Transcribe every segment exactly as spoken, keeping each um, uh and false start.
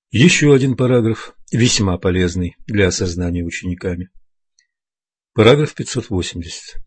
Еще один параграф, весьма полезный для осознания учениками. Параграф пятьсот восемьдесят.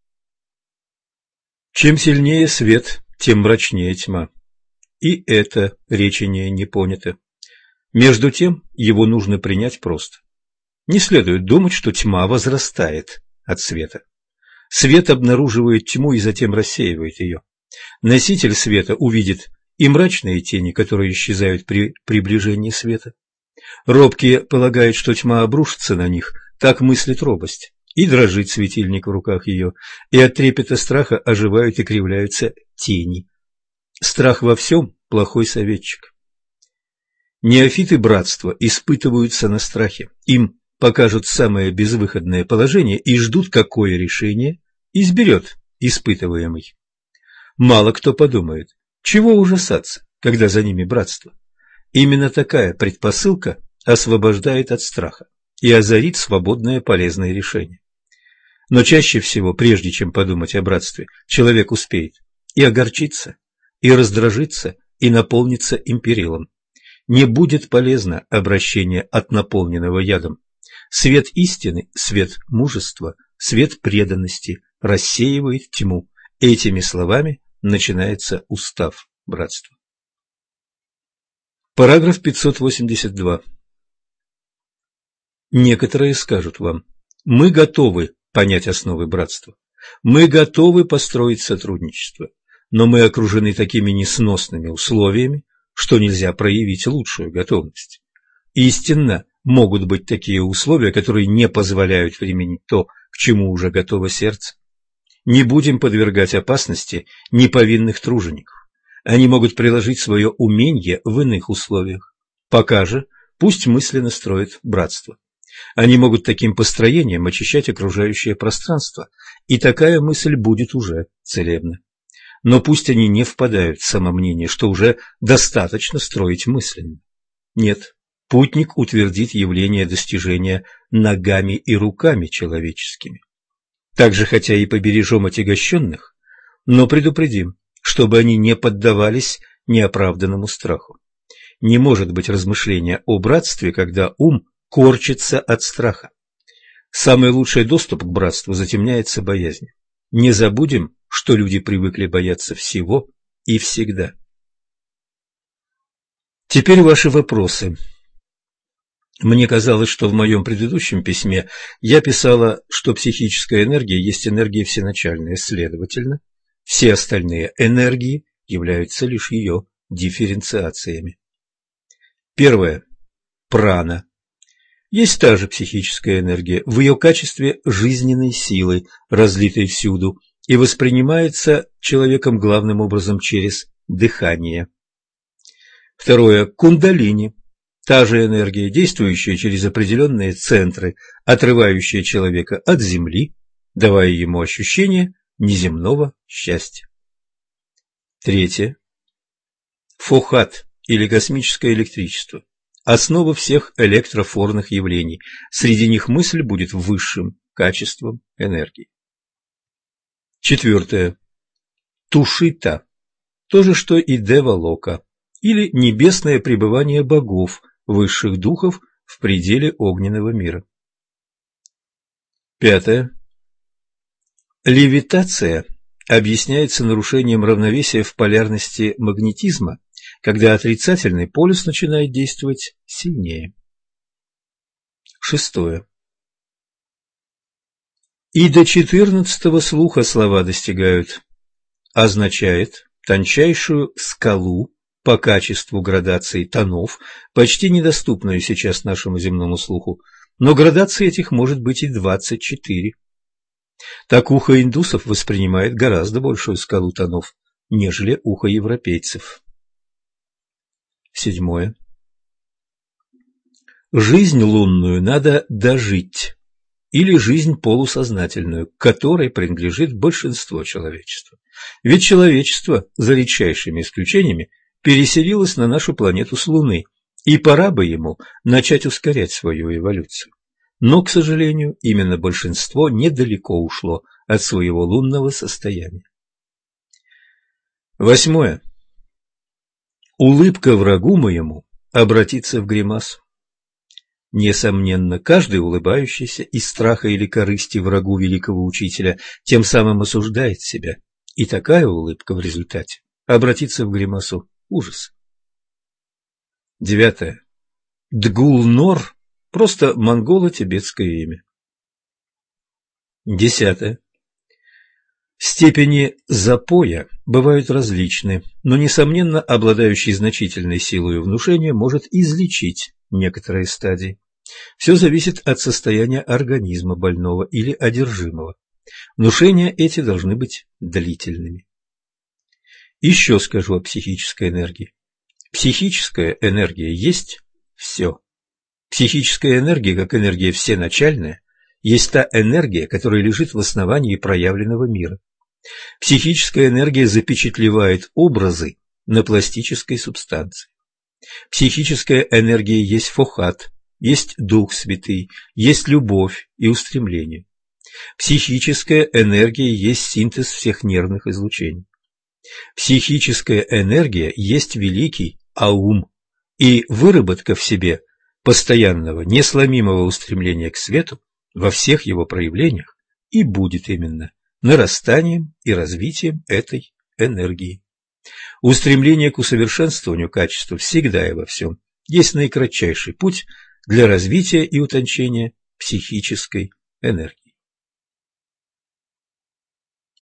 Чем сильнее свет, тем мрачнее тьма. И это речение не понято. Между тем, его нужно принять просто. Не следует думать, что тьма возрастает от света. Свет обнаруживает тьму и затем рассеивает ее. Носитель света увидит и мрачные тени, которые исчезают при приближении света. Робкие полагают, что тьма обрушится на них, так мыслит робость, и дрожит светильник в руках ее, и от трепета страха оживают и кривляются тени. Страх во всем – плохой советчик. Неофиты братства испытываются на страхе, им покажут самое безвыходное положение и ждут, какое решение изберет испытываемый. Мало кто подумает, чего ужасаться, когда за ними братство. Именно такая предпосылка освобождает от страха и озарит свободное полезное решение. Но чаще всего, прежде чем подумать о братстве, человек успеет и огорчиться, и раздражиться, и наполниться империлом. Не будет полезно обращение от наполненного ядом. Свет истины, свет мужества, свет преданности рассеивает тьму. Этими словами начинается устав братства. Параграф пятьсот восемьдесят два. Некоторые скажут вам: мы готовы понять основы братства, мы готовы построить сотрудничество, но мы окружены такими несносными условиями, что нельзя проявить лучшую готовность. Истинно могут быть такие условия, которые не позволяют применить то, к чему уже готово сердце. Не будем подвергать опасности неповинных тружеников. Они могут приложить свое умение в иных условиях. Пока же пусть мысленно строят братство. Они могут таким построением очищать окружающее пространство, и такая мысль будет уже целебна. Но пусть они не впадают в самомнение, что уже достаточно строить мысленно. Нет, путник утвердит явление достижения ногами и руками человеческими. Также, хотя и побережем отягощенных, но предупредим, чтобы они не поддавались неоправданному страху. Не может быть размышления о братстве, когда ум корчится от страха. Самый лучший доступ к братству затемняется боязнью. Не забудем, что люди привыкли бояться всего и всегда. Теперь ваши вопросы. Мне казалось, что в моем предыдущем письме я писала, что психическая энергия есть энергия всеначальная, следовательно, все остальные энергии являются лишь ее дифференциациями. Первое. Прана. Есть та же психическая энергия в ее качестве жизненной силы, разлитой всюду, и воспринимается человеком главным образом через дыхание. Второе. Кундалини. Та же энергия, действующая через определенные центры, отрывающая человека от земли, давая ему ощущение неземного счастья. Третье. Фохат или космическое электричество. Основа всех электрофорных явлений. Среди них мысль будет высшим качеством энергии. Четвертое. Тушита. То же, что и Девалока, или небесное пребывание богов, высших духов в пределе огненного мира. Пятое. Левитация объясняется нарушением равновесия в полярности магнетизма, когда отрицательный полюс начинает действовать сильнее. Шестое. И до четырнадцатого слуха слова достигают. Означает тончайшую скалу по качеству градации тонов, почти недоступную сейчас нашему земному слуху, но градаций этих может быть и двадцать четыре. Так ухо индусов воспринимает гораздо большую скалу тонов, нежели ухо европейцев. Седьмое. Жизнь лунную надо дожить, или жизнь полусознательную, к которой принадлежит большинство человечества. Ведь человечество, за редчайшими исключениями, переселилось на нашу планету с Луны, и пора бы ему начать ускорять свою эволюцию. Но, к сожалению, именно большинство недалеко ушло от своего лунного состояния. Восьмое. Улыбка врагу моему обратиться в гримасу. Несомненно, каждый улыбающийся из страха или корысти врагу великого учителя тем самым осуждает себя, и такая улыбка в результате обратится в гримасу ужаса. Девятое. Дгул-Нор – просто монголо-тибетское имя. Десятое. Степени запоя бывают различны, но, несомненно, обладающий значительной силой внушения может излечить некоторые стадии. Все зависит от состояния организма больного или одержимого. Внушения эти должны быть длительными. Еще скажу о психической энергии. Психическая энергия есть все. Психическая энергия, как энергия всеначальная, есть та энергия, которая лежит в основании проявленного мира. Психическая энергия запечатлевает образы на пластической субстанции. Психическая энергия есть фохат, есть Дух Святый, есть любовь и устремление. Психическая энергия есть синтез всех нервных излучений. Психическая энергия есть великий аум, и выработка в себе постоянного, несломимого устремления к свету во всех его проявлениях и будет именно нарастанием и развитием этой энергии. Устремление к усовершенствованию качества всегда и во всем есть наикратчайший путь для развития и утончения психической энергии.